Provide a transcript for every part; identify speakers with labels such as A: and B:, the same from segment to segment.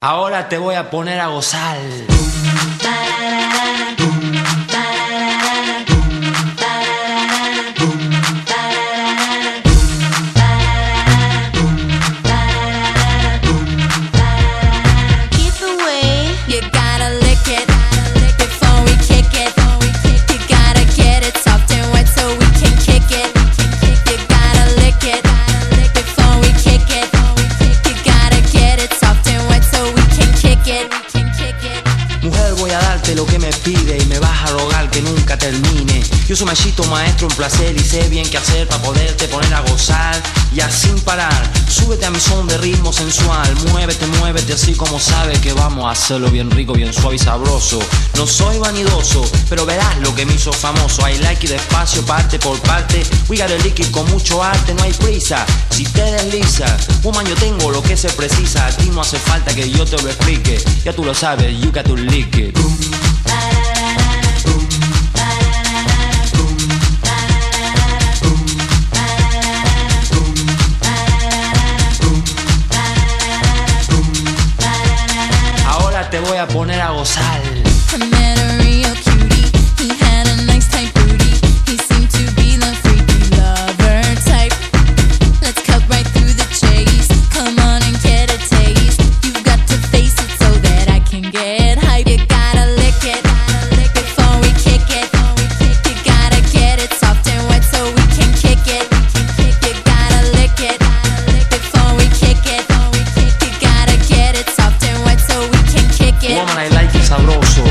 A: Ahora te voy a poner a gozar. Mujer, voy a darte lo que me pide y me vas a rogar que nunca termine. Yo soy machito maestro en placer y sé bien qué hacer para poderte poner a gozar. Y así sin parar, súbete a mi son de ritmo sensual. Muévete, muévete así como sabes que vamos a hacerlo bien rico, bien suave y sabroso. No soy vanidoso, pero verás lo que me hizo famoso. I like it despacio, parte por parte. We got a liquid con mucho arte, no hay prisa. Si te deslizas, woman, yo tengo lo que se precisa. A ti no hace falta que yo te lo explique. Ya tú lo sabes, you got to lick it. Ahora te voy a poner a gozar. Woman, I like it sabroso.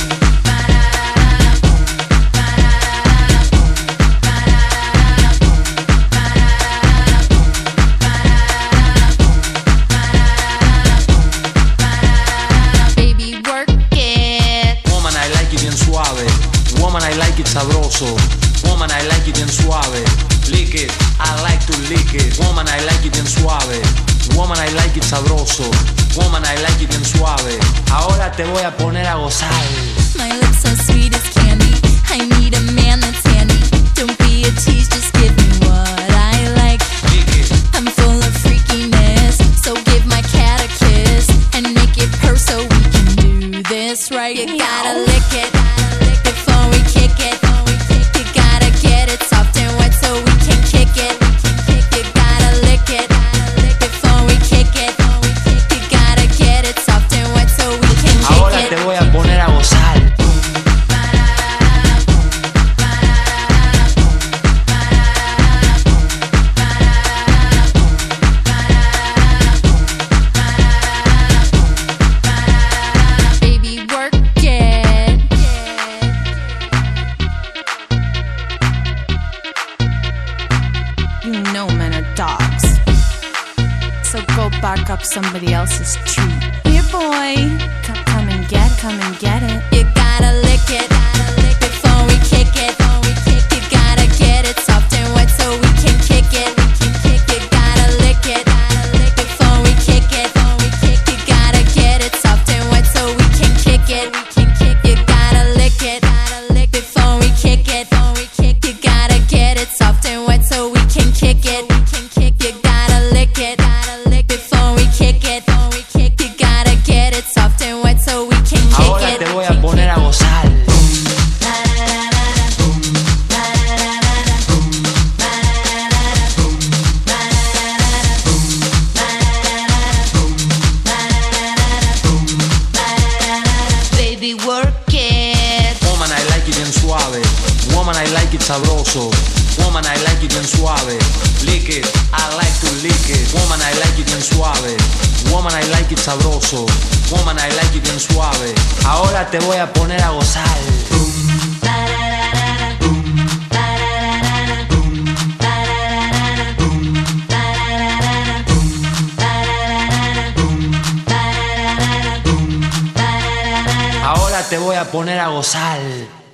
B: Baby, work it.
A: Woman, I like it bien suave. Woman, I like it sabroso. Woman, I like it bien suave. Lick it, I like to lick it. Woman, I like it bien suave. Woman, I like it sabroso. Woman, I like it bien suave. Ahora te voy a poner a gozar.
B: My lips so sweet as candy. I need a man that's handy. Don't be a tease, just give me what I like.
A: Lick it.
B: I'm full of freakiness, so give my cat a kiss and make it purr so we can do this right. You gotta lick it before we kick it. You gotta get it soft and wet so we can kick it. You gotta lick it before we kick it. You gotta get it soft and wet so we can kick
A: Ahora
B: it.
A: te voy a poner a gozar.
B: Baby, work it. You know men are dogs, so go back up somebody else's tree. Here, boy, come and get it. You gotta lick it before we kick it. You gotta get it soft and wet so we can kick it. You gotta lick it before we kick it. You gotta get it soft and wet so we can kick it. You gotta lick it before we kick it. You gotta get it soft and wet so we can kick it. You gotta lick it before we kick it. You gotta get it soft and wet so we can kick
A: Ahora
B: it.
A: te voy a poner a gozar.
B: Baby, work it.
A: Woman, I like it bien suave. Woman, I like it sabroso. Woman, I like it bien suave. Lick it, I like to lick it. Woman, I like it bien suave. Woman, I like it sabroso. Woman, I like it bien suave. Ahora te voy a poner a gozar. Ahora te voy a poner a gozar.